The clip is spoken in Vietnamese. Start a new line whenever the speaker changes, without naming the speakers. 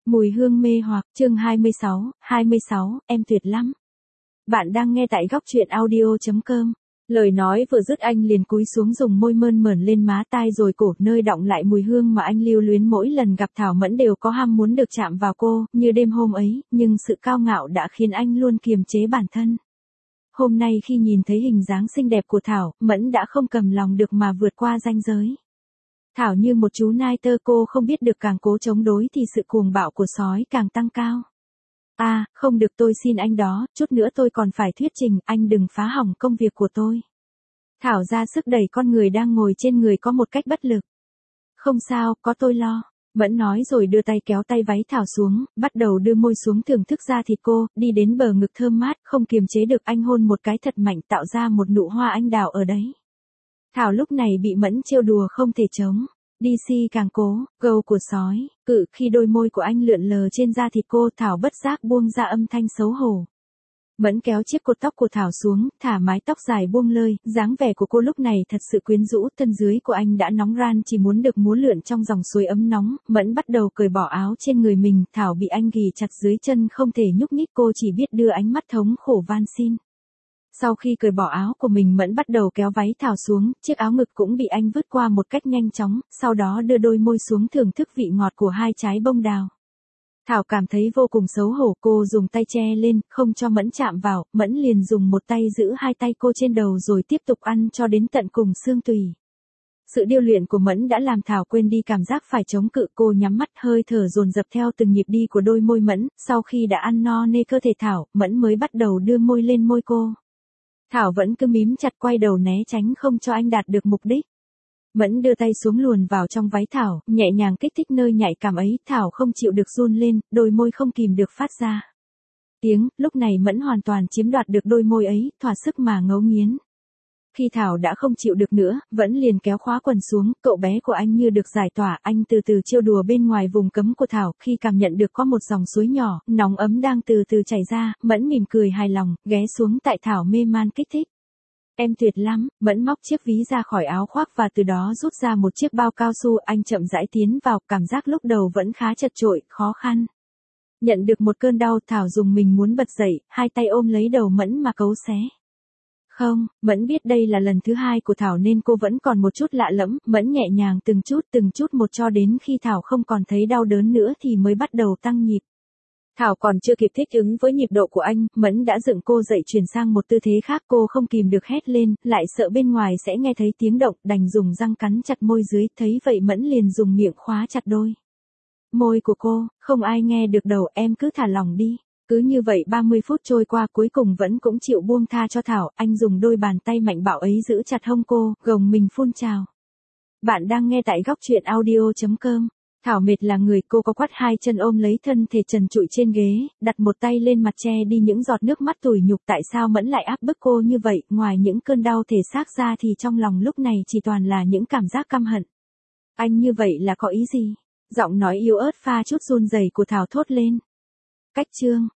Mùi hương mê hoặc, chương 26, em tuyệt lắm. Bạn đang nghe tại góc truyện audio.com. Lời nói vừa dứt anh liền cúi xuống dùng môi mơn mởn lên má tai rồi cổ nơi đọng lại mùi hương mà anh lưu luyến mỗi lần gặp Thảo Mẫn đều có ham muốn được chạm vào cô, như đêm hôm ấy, nhưng sự cao ngạo đã khiến anh luôn kiềm chế bản thân. Hôm nay khi nhìn thấy hình dáng xinh đẹp của Thảo, Mẫn đã không cầm lòng được mà vượt qua ranh giới. Thảo như một chú nai tơ, cô không biết được càng cố chống đối thì sự cuồng bạo của sói càng tăng cao. À, không được, tôi xin anh đó, chút nữa tôi còn phải thuyết trình, anh đừng phá hỏng công việc của tôi. Thảo ra sức đẩy con người đang ngồi trên người có một cách bất lực. Không sao, có tôi lo. Mẫn nói rồi đưa tay kéo tay váy Thảo xuống, bắt đầu đưa môi xuống thưởng thức da thịt cô, đi đến bờ ngực thơm mát, không kiềm chế được anh hôn một cái thật mạnh tạo ra một nụ hoa anh đào ở đấy. Thảo lúc này bị Mẫn trêu đùa không thể chống. DC càng cố, gâu của sói, cự khi đôi môi của anh lượn lờ trên da thịt cô, Thảo bất giác buông ra âm thanh xấu hổ. Mẫn kéo chiếc cột tóc của Thảo xuống, thả mái tóc dài buông lơi, dáng vẻ của cô lúc này thật sự quyến rũ, thân dưới của anh đã nóng ran chỉ muốn được múa lượn trong dòng suối ấm nóng. Mẫn bắt đầu cởi bỏ áo trên người mình, Thảo bị anh ghì chặt dưới chân không thể nhúc nhích, cô chỉ biết đưa ánh mắt thống khổ van xin. Sau khi cởi bỏ áo của mình, Mẫn bắt đầu kéo váy Thảo xuống, chiếc áo ngực cũng bị anh vứt qua một cách nhanh chóng, sau đó đưa đôi môi xuống thưởng thức vị ngọt của hai trái bông đào. Thảo cảm thấy vô cùng xấu hổ, cô dùng tay che lên, không cho Mẫn chạm vào, Mẫn liền dùng một tay giữ hai tay cô trên đầu rồi tiếp tục ăn cho đến tận cùng xương tủy. Sự điêu luyện của Mẫn đã làm Thảo quên đi cảm giác phải chống cự, cô nhắm mắt, hơi thở dồn dập theo từng nhịp đi của đôi môi Mẫn, sau khi đã ăn no nê cơ thể Thảo, Mẫn mới bắt đầu đưa môi lên môi cô. Thảo vẫn cứ mím chặt, quay đầu né tránh không cho anh đạt được mục đích. Mẫn đưa tay xuống luồn vào trong váy Thảo, nhẹ nhàng kích thích nơi nhạy cảm ấy, Thảo không chịu được run lên, đôi môi không kìm được phát ra tiếng, lúc này Mẫn hoàn toàn chiếm đoạt được đôi môi ấy, thỏa sức mà ngấu nghiến. Khi Thảo đã không chịu được nữa, vẫn liền kéo khóa quần xuống, cậu bé của anh như được giải tỏa, anh từ từ trêu đùa bên ngoài vùng cấm của Thảo, khi cảm nhận được có một dòng suối nhỏ, nóng ấm đang từ từ chảy ra, Mẫn mỉm cười hài lòng, ghé xuống tại Thảo mê man kích thích. Em tuyệt lắm. Mẫn móc chiếc ví ra khỏi áo khoác và từ đó rút ra một chiếc bao cao su, anh chậm rãi tiến vào, cảm giác lúc đầu vẫn khá chật chội, khó khăn. Nhận được một cơn đau, Thảo dùng mình muốn bật dậy, hai tay ôm lấy đầu Mẫn mà cấu xé. Không, Mẫn biết đây là lần thứ hai của Thảo nên cô vẫn còn một chút lạ lẫm, Mẫn nhẹ nhàng từng chút một cho đến khi Thảo không còn thấy đau đớn nữa thì mới bắt đầu tăng nhịp. Thảo còn chưa kịp thích ứng với nhịp độ của anh, Mẫn đã dựng cô dậy chuyển sang một tư thế khác, cô không kìm được hét lên, lại sợ bên ngoài sẽ nghe thấy tiếng động, đành dùng răng cắn chặt môi dưới, thấy vậy Mẫn liền dùng miệng khóa chặt đôi môi của cô, không ai nghe được đâu, em cứ thả lỏng đi. Cứ như vậy 30 phút trôi qua, cuối cùng vẫn cũng chịu buông tha cho Thảo, anh dùng đôi bàn tay mạnh bạo ấy giữ chặt hông cô, gồng mình phun trào. Bạn đang nghe tại góc truyện audio.com. Thảo mệt là người, cô có quắt hai chân ôm lấy thân thể trần trụi trên ghế, đặt một tay lên mặt che đi những giọt nước mắt tủi nhục. Tại sao Mẫn lại áp bức cô như vậy, ngoài những cơn đau thể xác ra thì trong lòng lúc này chỉ toàn là những cảm giác căm hận. Anh như vậy là có ý gì? Giọng nói yếu ớt pha chút run rẩy của Thảo thốt lên. Cách chương